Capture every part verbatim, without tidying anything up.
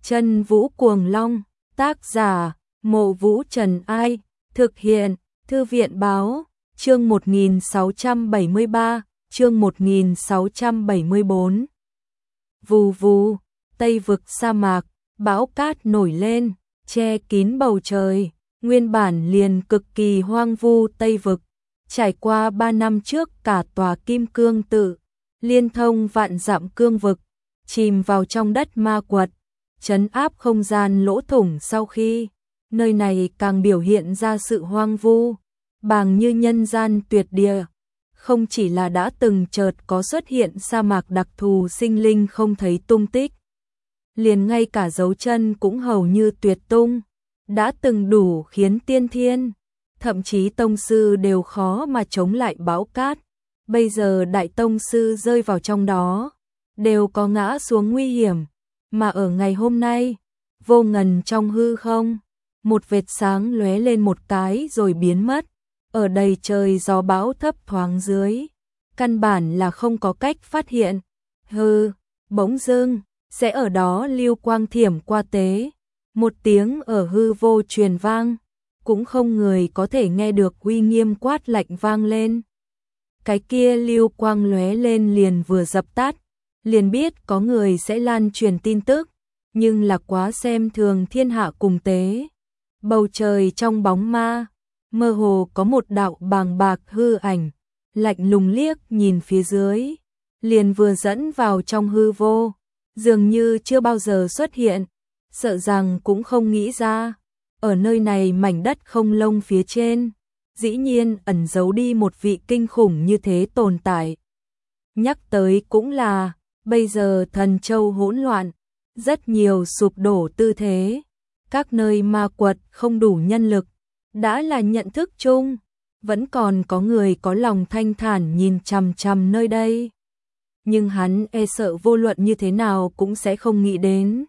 Chân Vũ Cuồng Long, tác giả, Mộ Vũ Trần Ai, thực hiện, Thư viện Báo, chương một nghìn sáu trăm bảy mươi ba, chương một nghìn sáu trăm bảy mươi bốn. Vù vù, Tây vực sa mạc, bão cát nổi lên, che kín bầu trời, nguyên bản liền cực kỳ hoang vu Tây vực, trải qua ba năm trước cả tòa Kim Cương tự, liên thông vạn dặm cương vực, chìm vào trong đất ma quật, trấn áp không gian lỗ thủng sau khi, nơi này càng biểu hiện ra sự hoang vu, bàng như nhân gian tuyệt địa. Không chỉ là đã từng chợt có xuất hiện sa mạc đặc thù sinh linh không thấy tung tích, liền ngay cả dấu chân cũng hầu như tuyệt tung, đã từng đủ khiến tiên thiên, thậm chí tông sư đều khó mà chống lại bão cát. Bây giờ đại tông sư rơi vào trong đó, đều có ngã xuống nguy hiểm, mà ở ngày hôm nay, vô ngần trong hư không, một vệt sáng lóe lên một cái rồi biến mất, ở đầy trời gió bão thấp thoáng dưới, căn bản là không có cách phát hiện. Hư, bỗng dưng, sẽ ở đó lưu quang thiểm qua tế, một tiếng ở hư vô truyền vang, cũng không người có thể nghe được uy nghiêm quát lạnh vang lên. Cái kia lưu quang lóe lên liền vừa dập tắt, liền biết có người sẽ lan truyền tin tức, nhưng là quá xem thường thiên hạ cùng tế. Bầu trời trong bóng ma, mơ hồ có một đạo bàng bạc hư ảnh, lạnh lùng liếc nhìn phía dưới, liền vừa dẫn vào trong hư vô, dường như chưa bao giờ xuất hiện, sợ rằng cũng không nghĩ ra, ở nơi này mảnh đất không lông phía trên, dĩ nhiên ẩn giấu đi một vị kinh khủng như thế tồn tại. Nhắc tới cũng là, bây giờ thần châu hỗn loạn, rất nhiều sụp đổ tư thế, các nơi ma quật không đủ nhân lực, đã là nhận thức chung, vẫn còn có người có lòng thanh thản nhìn chằm chằm nơi đây. Nhưng hắn e sợ vô luận như thế nào cũng sẽ không nghĩ đến.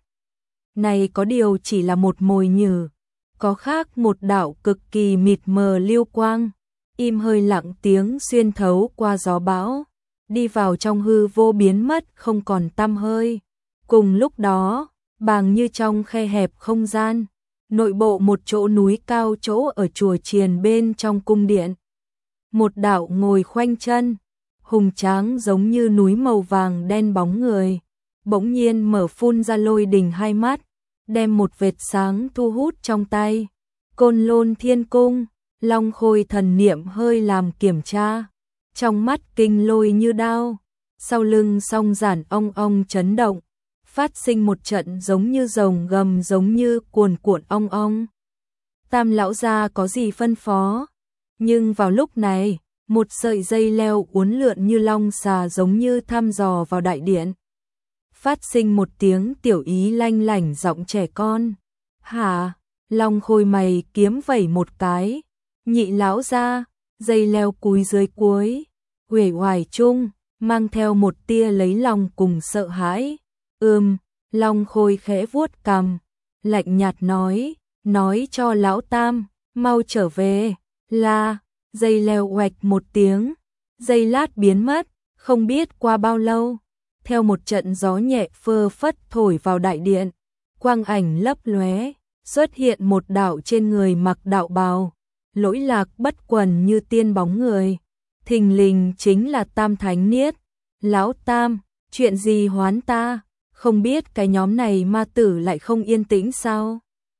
Này có điều chỉ là một mồi nhử, có khác một đạo cực kỳ mịt mờ lưu quang, im hơi lặng tiếng xuyên thấu qua gió bão, đi vào trong hư vô biến mất không còn tăm hơi. Cùng lúc đó, bàng như trong khe hẹp không gian, nội bộ một chỗ núi cao chỗ ở chùa chiền bên trong cung điện. Một đạo ngồi khoanh chân, hùng tráng giống như núi màu vàng đen bóng người, bỗng nhiên mở phun ra lôi đình hai mắt, đem một vệt sáng thu hút trong tay. Côn Lôn Thiên Cung, Long Khôi thần niệm hơi làm kiểm tra, trong mắt kinh lôi như đao, sau lưng song giản ong ong chấn động, phát sinh một trận giống như rồng gầm giống như cuồn cuộn ong ong. Tam lão gia có gì phân phó? Nhưng vào lúc này, một sợi dây leo uốn lượn như long xà giống như thăm dò vào đại điện. Phát sinh một tiếng tiểu ý lanh lảnh giọng trẻ con. Hả? Long Khôi mày kiếm vẩy một cái. Nhị lão gia, dây leo cúi dưới cuối, uể oải chung, mang theo một tia lấy lòng cùng sợ hãi. Ừm, Long Khôi khẽ vuốt cằm, lạnh nhạt nói, nói cho lão tam, mau trở về. Là, dây leo oạch một tiếng, dây lát biến mất, không biết qua bao lâu, theo một trận gió nhẹ phơ phất thổi vào đại điện, quang ảnh lấp lóe, xuất hiện một đạo trên người mặc đạo bào, lỗi lạc bất quần như tiên bóng người, thình lình chính là Tam Thánh Niết. Lão tam, chuyện gì hoán ta? Không biết cái nhóm này ma tử lại không yên tĩnh sao?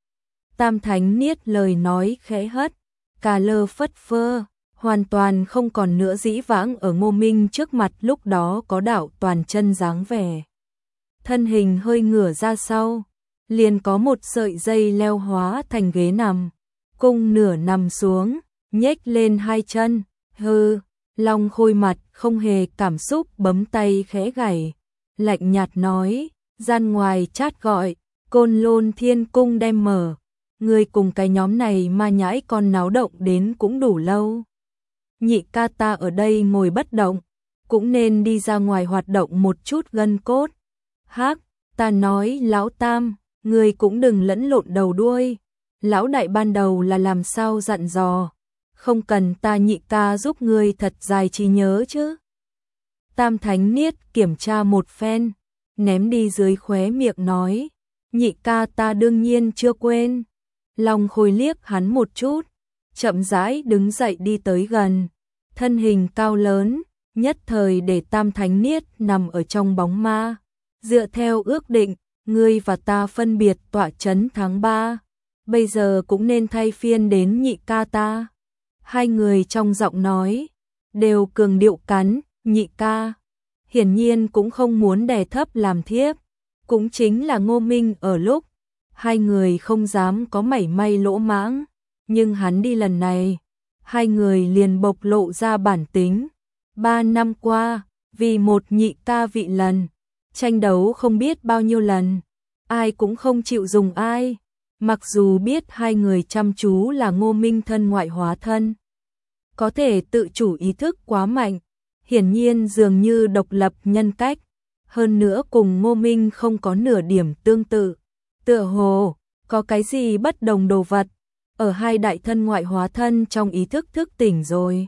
Tam Thánh Niết lời nói khẽ hất, cà lơ phất phơ, hoàn toàn không còn nữa dĩ vãng ở Ngô Minh trước mặt lúc đó có đạo toàn chân dáng vẻ. Thân hình hơi ngửa ra sau, liền có một sợi dây leo hóa thành ghế nằm, cung nửa nằm xuống, nhếch lên hai chân, hư, Long Khôi mặt không hề cảm xúc bấm tay khẽ gảy, lạnh nhạt nói, gian ngoài chát gọi, Côn Lôn Thiên Cung đem mở, người cùng cái nhóm này ma nhãi con náo động đến cũng đủ lâu. Nhị ca ta ở đây ngồi bất động, cũng nên đi ra ngoài hoạt động một chút gân cốt. Hắc, ta nói lão tam, người cũng đừng lẫn lộn đầu đuôi, lão đại ban đầu là làm sao dặn dò, không cần ta nhị ca giúp người thật dài trí nhớ chứ. Tam Thánh Niết kiểm tra một phen, ném đi dưới khóe miệng nói, nhị ca ta đương nhiên chưa quên. Long Khôi liếc hắn một chút, chậm rãi đứng dậy đi tới gần, thân hình cao lớn, nhất thời để Tam Thánh Niết nằm ở trong bóng ma. Dựa theo ước định, ngươi và ta phân biệt tọa chấn tháng ba, bây giờ cũng nên thay phiên đến nhị ca ta. Hai người trong giọng nói đều cường điệu cắn nhị ca, hiển nhiên cũng không muốn đè thấp làm thiếp. Cũng chính là Ngô Minh ở lúc hai người không dám có mảy may lỗ mãng, nhưng hắn đi lần này, hai người liền bộc lộ ra bản tính. Ba năm qua, vì một nhị ca vị lần, tranh đấu không biết bao nhiêu lần, ai cũng không chịu dùng ai. Mặc dù biết hai người chăm chú là Ngô Minh thân ngoại hóa thân, có thể tự chủ ý thức quá mạnh, hiển nhiên dường như độc lập nhân cách, hơn nữa cùng Ngô Minh không có nửa điểm tương tự. Tựa hồ có cái gì bất đồng đồ vật ở hai đại thân ngoại hóa thân trong ý thức thức tỉnh rồi.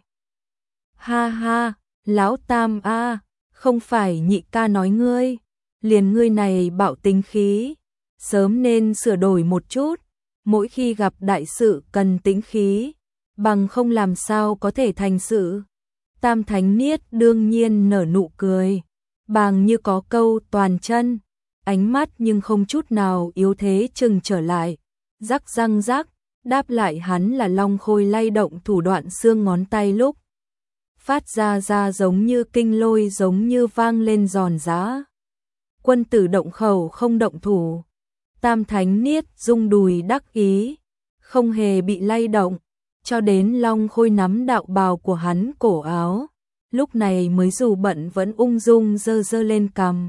Ha ha, lão Tam a, không phải nhị ca nói ngươi, liền ngươi này bạo tính khí, sớm nên sửa đổi một chút, mỗi khi gặp đại sự cần tĩnh khí, bằng không làm sao có thể thành sự. Tam Thánh Niết đương nhiên nở nụ cười, bàng như có câu toàn chân, ánh mắt nhưng không chút nào yếu thế chừng trở lại, rắc răng rắc, đáp lại hắn là Long Khôi lay động thủ đoạn xương ngón tay lúc phát ra ra giống như kinh lôi, giống như vang lên giòn giã. Quân tử động khẩu không động thủ. Tam Thánh Niết rung đùi đắc ý, không hề bị lay động, cho đến Long Khôi nắm đạo bào của hắn cổ áo, lúc này mới dù bận vẫn ung dung dơ dơ lên cằm,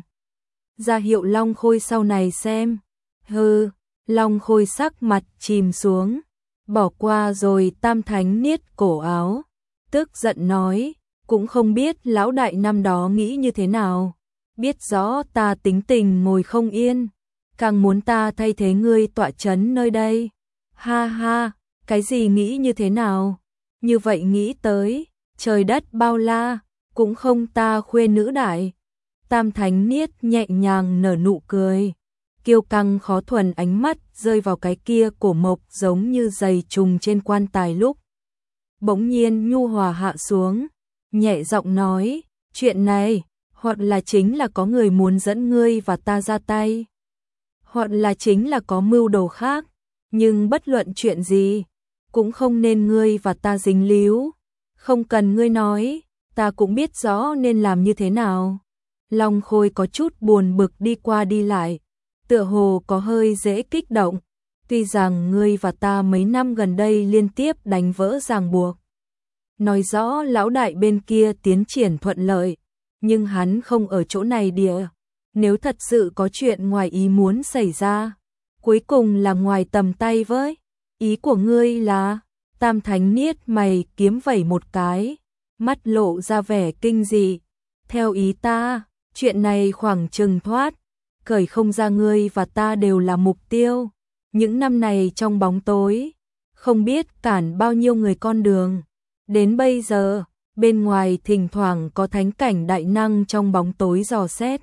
ra hiệu Long Khôi sau này xem. Hừ, Long Khôi sắc mặt chìm xuống, bỏ qua rồi Tam Thánh Niết cổ áo, tức giận nói, cũng không biết lão đại năm đó nghĩ như thế nào, biết rõ ta tính tình ngồi không yên, càng muốn ta thay thế ngươi tọa chấn nơi đây. Ha ha, cái gì nghĩ như thế nào? Như vậy nghĩ tới, trời đất bao la, cũng không ta khuê nữ đại. Tam Thánh Niết nhẹ nhàng nở nụ cười, kiêu căng khó thuần ánh mắt rơi vào cái kia cổ mộc giống như dày trùng trên quan tài lúc bỗng nhiên nhu hòa hạ xuống, nhẹ giọng nói, chuyện này, hoặc là chính là có người muốn dẫn ngươi và ta ra tay, hoặc là chính là có mưu đồ khác, nhưng bất luận chuyện gì, cũng không nên ngươi và ta dính líu, không cần ngươi nói, ta cũng biết rõ nên làm như thế nào. Long Khôi có chút buồn bực đi qua đi lại, tựa hồ có hơi dễ kích động, tuy rằng ngươi và ta mấy năm gần đây liên tiếp đánh vỡ ràng buộc, nói rõ lão đại bên kia tiến triển thuận lợi, nhưng hắn không ở chỗ này địa, nếu thật sự có chuyện ngoài ý muốn xảy ra, cuối cùng là ngoài tầm tay với, ý của ngươi là. Tam Thánh Niết mày kiếm vẩy một cái, mắt lộ ra vẻ kinh dị, theo ý ta, chuyện này khoảng chừng thoát, cởi không ra, ngươi và ta đều là mục tiêu, những năm này trong bóng tối, không biết cản bao nhiêu người con đường, đến bây giờ, bên ngoài thỉnh thoảng có thánh cảnh đại năng trong bóng tối dò xét.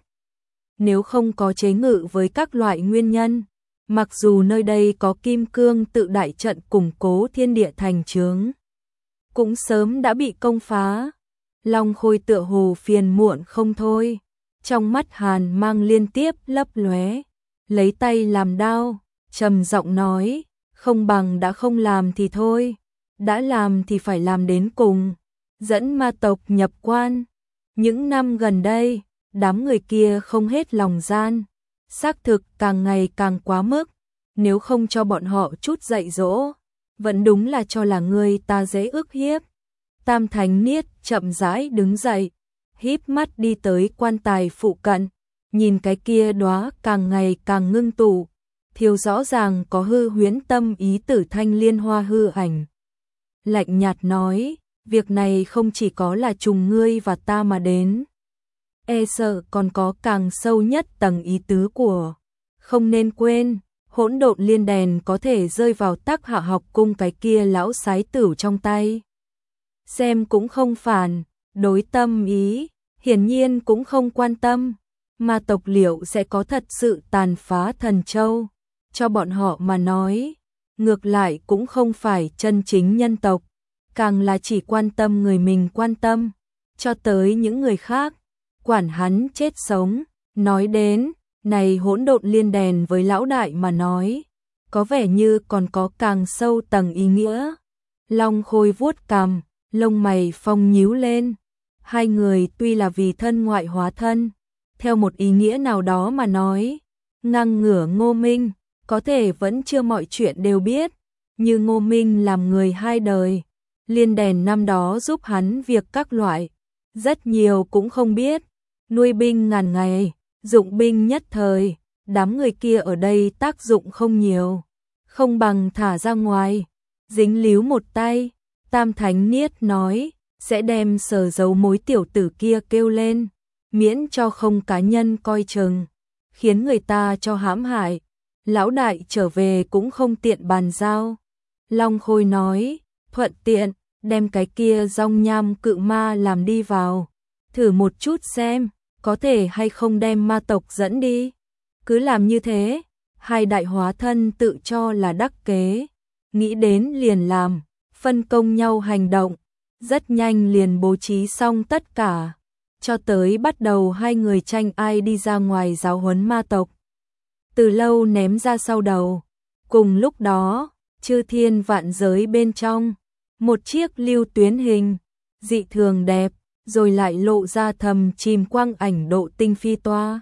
Nếu không có chế ngự với các loại nguyên nhân, mặc dù nơi đây có kim cương tự đại trận củng cố thiên địa thành chướng, cũng sớm đã bị công phá. Long Khôi tựa hồ phiền muộn không thôi, trong mắt hàn mang liên tiếp lấp lóe, lấy tay làm đao, trầm giọng nói, không bằng đã không làm thì thôi, đã làm thì phải làm đến cùng, dẫn ma tộc nhập quan. Những năm gần đây, đám người kia không hết lòng gian, xác thực càng ngày càng quá mức, nếu không cho bọn họ chút dạy dỗ, vẫn đúng là cho là người ta dễ ức hiếp. Tam Thánh Niết chậm rãi đứng dậy, híp mắt đi tới quan tài phụ cận, nhìn cái kia đóa càng ngày càng ngưng tụ, thiếu rõ ràng có hư huyễn tâm ý tử thanh liên hoa hư ảnh. Lạnh nhạt nói, việc này không chỉ có là trùng ngươi và ta mà đến, e sợ còn có càng sâu nhất tầng ý tứ của. Không nên quên, hỗn độn liên đèn có thể rơi vào Tắc Hạ học cung cái kia lão sái tử trong tay. Xem cũng không phản, đối tâm ý, hiển nhiên cũng không quan tâm. ma tộc liệu sẽ có thật sự tàn phá Thần Châu? Cho bọn họ mà nói, ngược lại cũng không phải chân chính nhân tộc, càng là chỉ quan tâm người mình quan tâm, cho tới những người khác, quản hắn chết sống. Nói đến, này hỗn độn liên đèn với lão đại mà nói, có vẻ như còn có càng sâu tầng ý nghĩa. Long Khôi vuốt cằm, lông mày phong nhíu lên. Hai người tuy là vì thân ngoại hóa thân, theo một ý nghĩa nào đó mà nói, ngang ngửa Ngô Minh, có thể vẫn chưa mọi chuyện đều biết, như Ngô Minh làm người hai đời, liên đèn năm đó giúp hắn việc các loại, rất nhiều cũng không biết, nuôi binh ngàn ngày, dụng binh nhất thời, đám người kia ở đây tác dụng không nhiều, không bằng thả ra ngoài, dính líu một tay. Tam Thánh Niết nói, sẽ đem Sở Giấu Mối tiểu tử kia kêu lên, miễn cho không cá nhân coi chừng, khiến người ta cho hãm hại. Lão đại trở về cũng không tiện bàn giao. Long Khôi nói, thuận tiện, đem cái kia rong nham cự ma làm đi vào, thử một chút xem, có thể hay không đem ma tộc dẫn đi. Cứ làm như thế, hai đại hóa thân tự cho là đắc kế, nghĩ đến liền làm, phân công nhau hành động, rất nhanh liền bố trí xong tất cả, cho tới bắt đầu hai người tranh ai đi ra ngoài giáo huấn ma tộc. Từ lâu ném ra sau đầu. Cùng lúc đó, chư thiên vạn giới bên trong, một chiếc lưu tuyến hình, dị thường đẹp, rồi lại lộ ra thầm chìm quang ảnh độ tinh phi toa.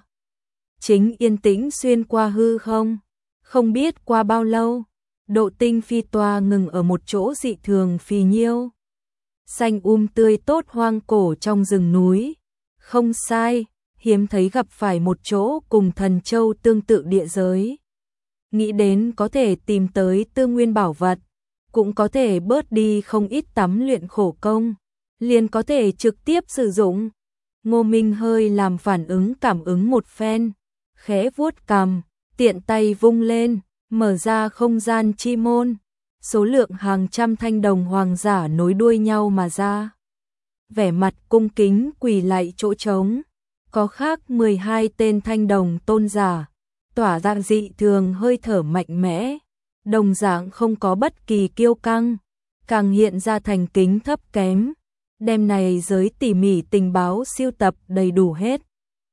Chính yên tĩnh xuyên qua hư không, không biết qua bao lâu, độ tinh phi toa ngừng ở một chỗ dị thường phì nhiêu. Xanh um tươi tốt hoang cổ trong rừng núi, không sai, hiếm thấy gặp phải một chỗ cùng Thần Châu tương tự địa giới. Nghĩ đến có thể tìm tới tư nguyên bảo vật, cũng có thể bớt đi không ít tắm luyện khổ công, liền có thể trực tiếp sử dụng. Ngô Minh hơi làm phản ứng cảm ứng một phen, khẽ vuốt cằm, tiện tay vung lên, mở ra không gian chi môn, số lượng hàng trăm thanh đồng hoàng giả nối đuôi nhau mà ra. Vẻ mặt cung kính quỳ lạy chỗ trống, có khác mười hai tên thanh đồng tôn giả, tỏa ra dị thường hơi thở mạnh mẽ, đồng dạng không có bất kỳ kiêu căng, càng hiện ra thành kính thấp kém, đem này giới tỉ mỉ tình báo siêu tập đầy đủ hết.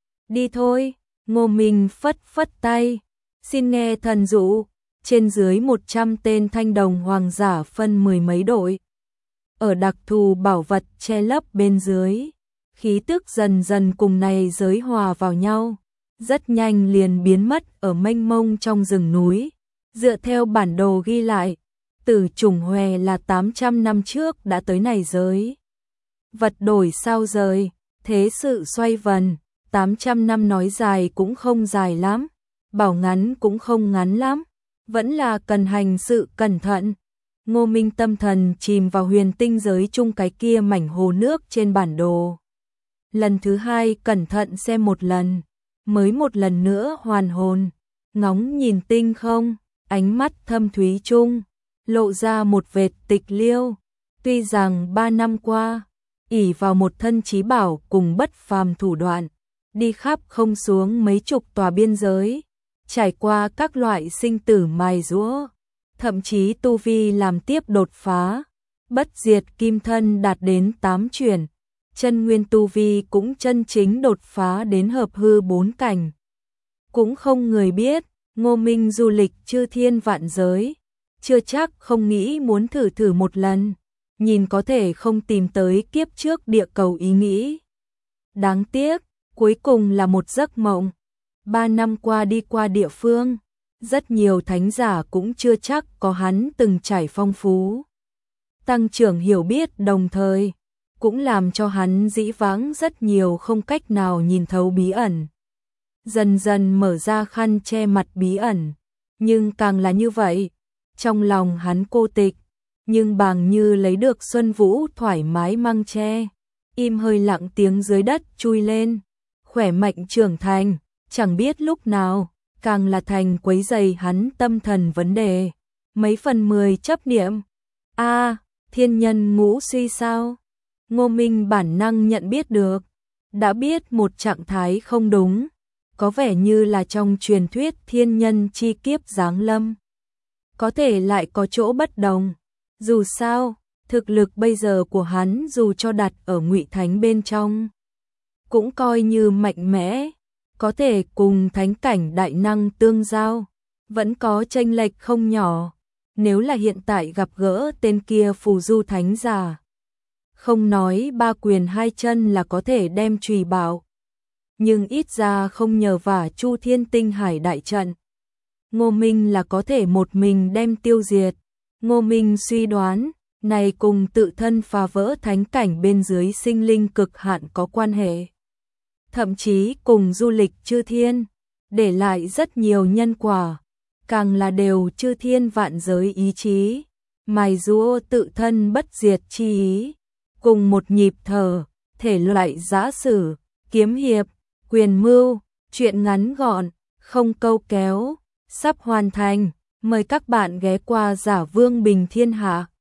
Đi thôi, Ngô Minh phất phất tay, xin nghe thần dụ. Trên dưới một trăm tên thanh đồng hoàng giả phân mười mấy đội, ở đặc thù bảo vật che lấp bên dưới, khí tức dần dần cùng này giới hòa vào nhau, rất nhanh liền biến mất ở mênh mông trong rừng núi. Dựa theo bản đồ ghi lại, Tử Chủng Hòe là tám trăm năm trước đã tới này giới. Vật đổi sao rời, thế sự xoay vần, tám trăm năm nói dài cũng không dài lắm, bảo ngắn cũng không ngắn lắm, vẫn là cần hành sự cẩn thận. Ngô Minh tâm thần chìm vào huyền tinh giới chung cái kia mảnh hồ nước trên bản đồ. Lần thứ hai cẩn thận xem một lần, mới một lần nữa hoàn hồn, ngóng nhìn tinh không, ánh mắt thâm thúy chung, lộ ra một vệt tịch liêu. Tuy rằng ba năm qua, ỷ vào một thân trí bảo cùng bất phàm thủ đoạn, đi khắp không xuống mấy chục tòa biên giới, trải qua các loại sinh tử mài giũa, thậm chí tu vi làm tiếp đột phá, bất diệt kim thân đạt đến tám chuyển, chân nguyên tu vi cũng chân chính đột phá đến hợp hư bốn cảnh. Cũng không người biết, Ngô Minh du lịch chư thiên vạn giới, chưa chắc không nghĩ muốn thử thử một lần, nhìn có thể không tìm tới kiếp trước địa cầu ý nghĩ. Đáng tiếc, cuối cùng là một giấc mộng. Ba năm qua đi qua địa phương, rất nhiều thánh giả cũng chưa chắc có hắn từng trải phong phú. Tăng trưởng hiểu biết đồng thời, cũng làm cho hắn dĩ vãng rất nhiều không cách nào nhìn thấu bí ẩn. Dần dần mở ra khăn che mặt bí ẩn, nhưng càng là như vậy, trong lòng hắn cô tịch, nhưng bằng như lấy được Xuân Vũ thoải mái măng che, im hơi lặng tiếng dưới đất chui lên, khỏe mạnh trưởng thành, chẳng biết lúc nào, càng là thành quấy rầy hắn tâm thần vấn đề, mấy phần mười chấp niệm. A, thiên nhân ngũ suy sao? Ngô Minh bản năng nhận biết được, đã biết một trạng thái không đúng, có vẻ như là trong truyền thuyết thiên nhân chi kiếp giáng lâm. Có thể lại có chỗ bất đồng. Dù sao, thực lực bây giờ của hắn dù cho đặt ở Ngụy Thánh bên trong, cũng coi như mạnh mẽ, có thể cùng thánh cảnh đại năng tương giao, vẫn có chênh lệch không nhỏ. Nếu là hiện tại gặp gỡ tên kia phù du thánh giả, không nói ba quyền hai chân là có thể đem trùy bảo, nhưng ít ra không nhờ vả Chu Thiên Tinh Hải đại trận, Ngô Minh là có thể một mình đem tiêu diệt. Ngô Minh suy đoán, này cùng tự thân phá vỡ thánh cảnh bên dưới sinh linh cực hạn có quan hệ. Thậm chí cùng du lịch chư thiên, để lại rất nhiều nhân quả, càng là đều chư thiên vạn giới ý chí, mài giũa tự thân bất diệt chi ý, cùng một nhịp thở, thể loại giã sử, kiếm hiệp, quyền mưu, chuyện ngắn gọn, không câu kéo, sắp hoàn thành, mời các bạn ghé qua Giả Vương Bình Thiên Hạ.